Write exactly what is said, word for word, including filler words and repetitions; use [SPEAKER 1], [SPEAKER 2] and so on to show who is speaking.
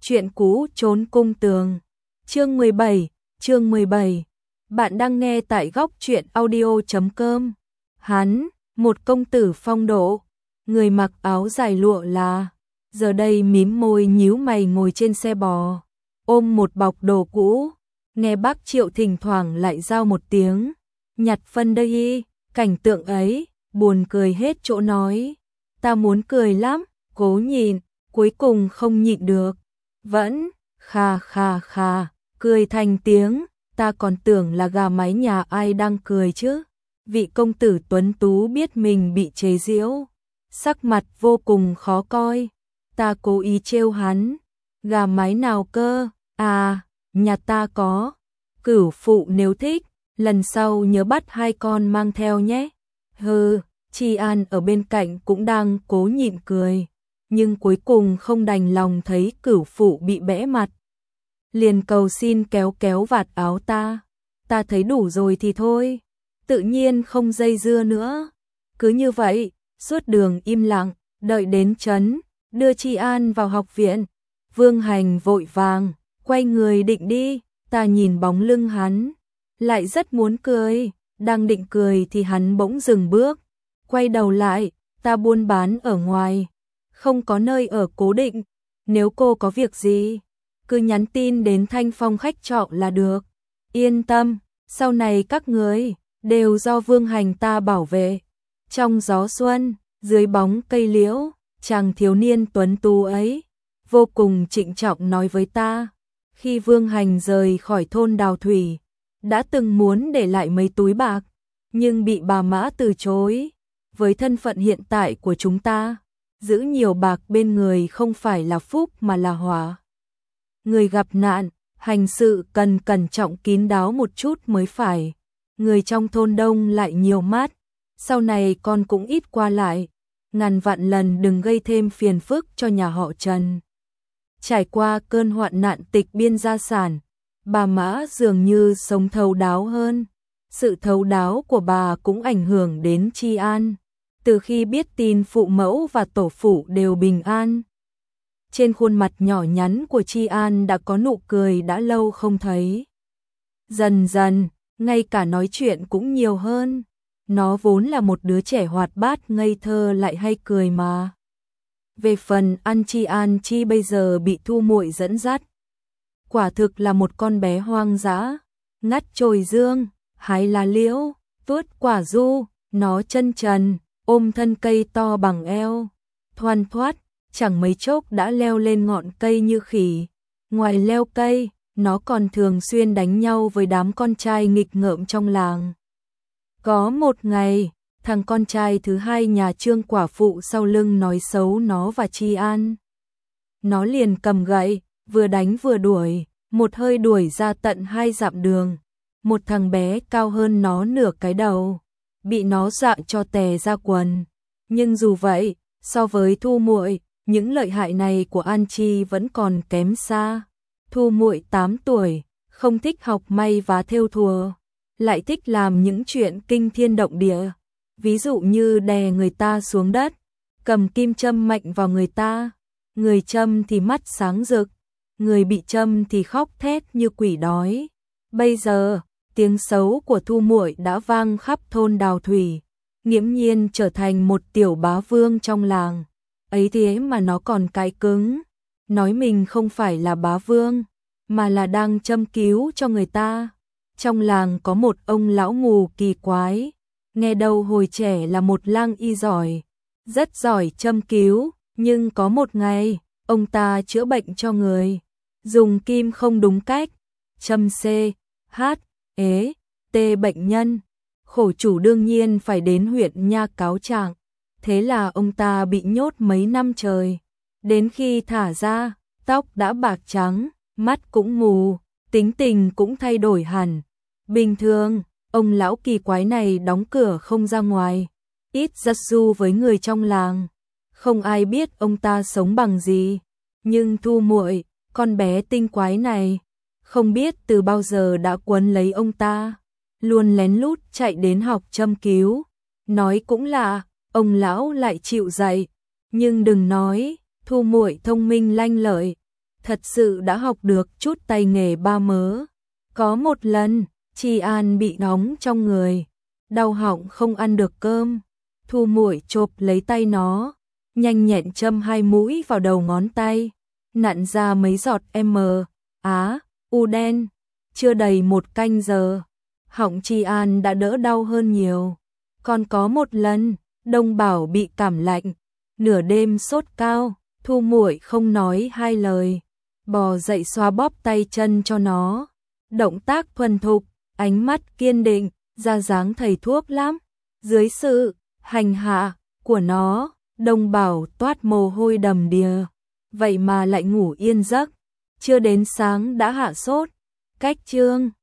[SPEAKER 1] Chuyện cũ trốn cung tường. Chương mười bảy, chương mười bảy. Bạn đang nghe tại góc truyện audio chấm com. Hắn, một công tử phong độ, người mặc áo dài lụa là, giờ đây mím môi nhíu mày ngồi trên xe bò, ôm một bọc đồ cũ, nghe bác Triệu thỉnh thoảng lại giao một tiếng, nhặt phân đây, cảnh tượng ấy, buồn cười hết chỗ nói. Ta muốn cười lắm, cố nhịn, cuối cùng không nhịn được. Vẫn, kha kha kha, cười thành tiếng, ta còn tưởng là gà mái nhà ai đang cười chứ. Vị công tử tuấn tú biết mình bị chế giễu, sắc mặt vô cùng khó coi. Ta cố ý trêu hắn, gà mái nào cơ, à, nhà ta có. Cửu phụ nếu thích, lần sau nhớ bắt hai con mang theo nhé. Hừ, Tri An ở bên cạnh cũng đang cố nhịn cười, nhưng cuối cùng không đành lòng thấy cửu phụ bị bẽ mặt. Liền cầu xin kéo kéo vạt áo ta, ta thấy đủ rồi thì thôi, tự nhiên không dây dưa nữa. Cứ như vậy, suốt đường im lặng, đợi đến trấn, đưa Tri An vào học viện. Vương Hành vội vàng, quay người định đi, ta nhìn bóng lưng hắn, lại rất muốn cười, đang định cười thì hắn bỗng dừng bước, quay đầu lại, ta buôn bán ở ngoài, không có nơi ở cố định, nếu cô có việc gì, cứ nhắn tin đến Thanh Phong khách trọ là được. Yên tâm, sau này các người đều do Vương Hành ta bảo vệ. Trong gió xuân, dưới bóng cây liễu, chàng thiếu niên tuấn tú ấy vô cùng trịnh trọng nói với ta, khi Vương Hành rời khỏi thôn Đào Thủy, đã từng muốn để lại mấy túi bạc, nhưng bị bà Mã từ chối. Với thân phận hiện tại của chúng ta, giữ nhiều bạc bên người không phải là phúc mà là họa. Người gặp nạn, hành sự cần cẩn trọng kín đáo một chút mới phải. Người trong thôn đông lại nhiều mắt, sau này con cũng ít qua lại, ngàn vạn lần đừng gây thêm phiền phức cho nhà họ Trần. Trải qua cơn hoạn nạn tịch biên gia sản, bà Mã dường như sống thấu đáo hơn. Sự thấu đáo của bà cũng ảnh hưởng đến Tri An. Từ khi biết tin phụ mẫu và tổ phụ đều bình an, trên khuôn mặt nhỏ nhắn của Tri An đã có nụ cười đã lâu không thấy. Dần dần, ngay cả nói chuyện cũng nhiều hơn. Nó vốn là một đứa trẻ hoạt bát ngây thơ lại hay cười mà. Về phần ăn Tri An Chi bây giờ bị Thu Muội dẫn dắt, quả thực là một con bé hoang dã, ngắt chồi dương, hái lá liễu, tuốt quả du, nó chân trần, ôm thân cây to bằng eo, thoăn thoắt, chẳng mấy chốc đã leo lên ngọn cây như khỉ. Ngoài leo cây, nó còn thường xuyên đánh nhau với đám con trai nghịch ngợm trong làng. Có một ngày, thằng con trai thứ hai nhà Trương quả phụ sau lưng nói xấu nó và Tri An. Nó liền cầm gậy, vừa đánh vừa đuổi, một hơi đuổi ra tận hai dặm đường. Một thằng bé cao hơn nó nửa cái đầu, bị nó dọa cho tè ra quần. Nhưng dù vậy, so với Thu Muội, những lợi hại này của An Chi vẫn còn kém xa. Thu Muội tám tuổi, không thích học may vá thêu thùa, lại thích làm những chuyện kinh thiên động địa, ví dụ như đè người ta xuống đất, cầm kim châm mạnh vào người ta, người châm thì mắt sáng rực, người bị châm thì khóc thét như quỷ đói. Bây giờ, tiếng xấu của Thu Muội đã vang khắp thôn Đào Thủy, nghiễm nhiên trở thành một tiểu bá vương trong làng. Ấy thế mà nó còn cãi cứng, nói mình không phải là bá vương, mà là đang châm cứu cho người ta. Trong làng có một ông lão mù kỳ quái, nghe đâu hồi trẻ là một lang y giỏi, rất giỏi châm cứu, nhưng có một ngày, ông ta chữa bệnh cho người, dùng kim không đúng cách, châm C, H, ế, T bệnh nhân. Khổ chủ đương nhiên phải đến huyện nha cáo trạng. Thế là ông ta bị nhốt mấy năm trời. Đến khi thả ra, tóc đã bạc trắng, mắt cũng mù, tính tình cũng thay đổi hẳn. Bình thường, ông lão kỳ quái này đóng cửa không ra ngoài, ít giao du với người trong làng. Không ai biết ông ta sống bằng gì. Nhưng Thu Muội, con bé tinh quái này, không biết từ bao giờ đã quấn lấy ông ta, luôn lén lút chạy đến học châm cứu. Nói cũng lạ, ông lão lại chịu dạy, nhưng đừng nói, Thu Muội thông minh lanh lợi, thật sự đã học được chút tay nghề ba mớ. Có một lần, Tri An bị nóng trong người, đau họng không ăn được cơm. Thu Muội chộp lấy tay nó, nhanh nhẹn châm hai mũi vào đầu ngón tay, nặn ra mấy giọt M, Á, U đen. Chưa đầy một canh giờ, họng Tri An đã đỡ đau hơn nhiều. Còn có một lần, Đông Bảo bị cảm lạnh, nửa đêm sốt cao, Thu Muội không nói hai lời, bò dậy xoa bóp tay chân cho nó. Động tác thuần thục, ánh mắt kiên định, ra dáng thầy thuốc lắm. Dưới sự hành hạ của nó, Đông Bảo toát mồ hôi đầm đìa, vậy mà lại ngủ yên giấc. Chưa đến sáng đã hạ sốt. Cách chương